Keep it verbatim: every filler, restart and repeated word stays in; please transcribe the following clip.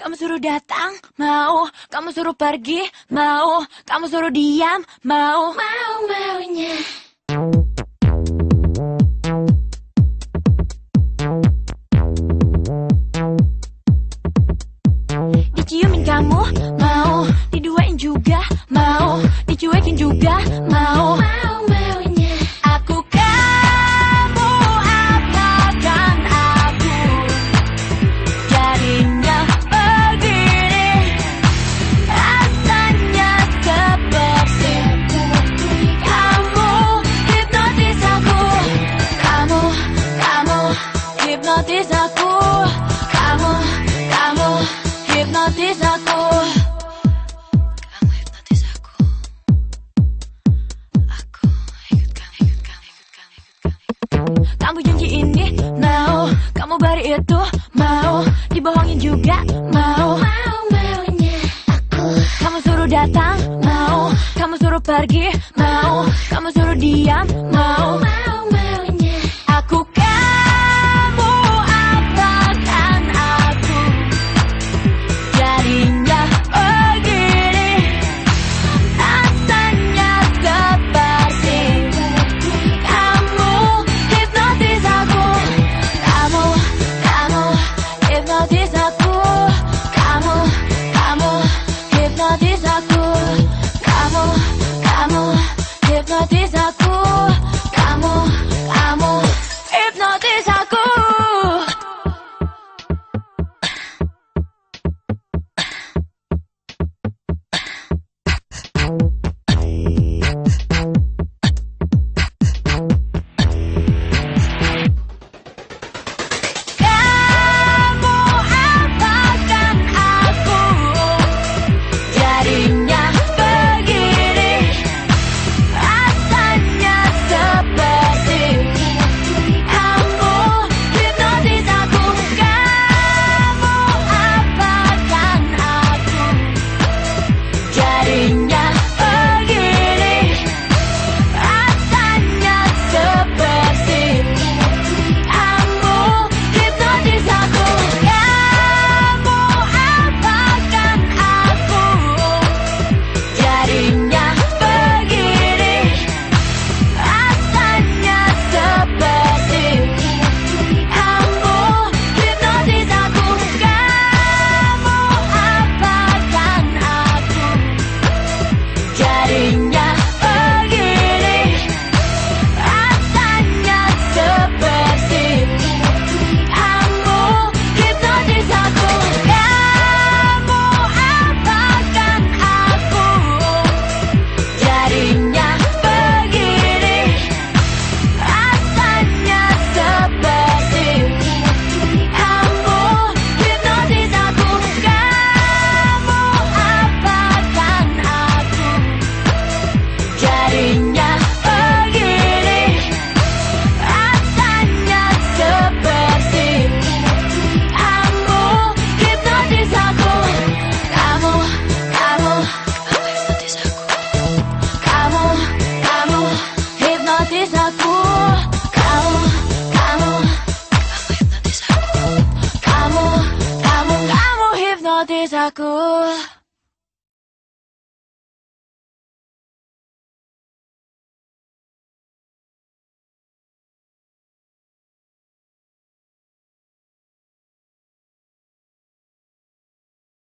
Kamu suruh datang, mau. Kamu suruh pergi, mau. Kamu suruh diam, mau. Mau-maunya. Diciumin kamu, mau. Diduain juga, mau. Dicuekin juga, mau. Mau-maunya. Aku kamu apakan aku. Jadinya begini. Rasanya seperti kamu hipnotis aku. Kamu, kamu hipnotis aku. Kamu, kamu hipnotis aku. Kamu hipnotis aku. Aku ikut kamu, ikut kamu, ikut kamu, ikut kamu. Kamu janji ini, mau. Kamu bari itu, mau. Dibohongin juga, mau. Mau-maunya aku. Kamu suruh datang, mau. Kamu suruh pergi, mau. Kamu suruh diam, mau. Mau-maunya.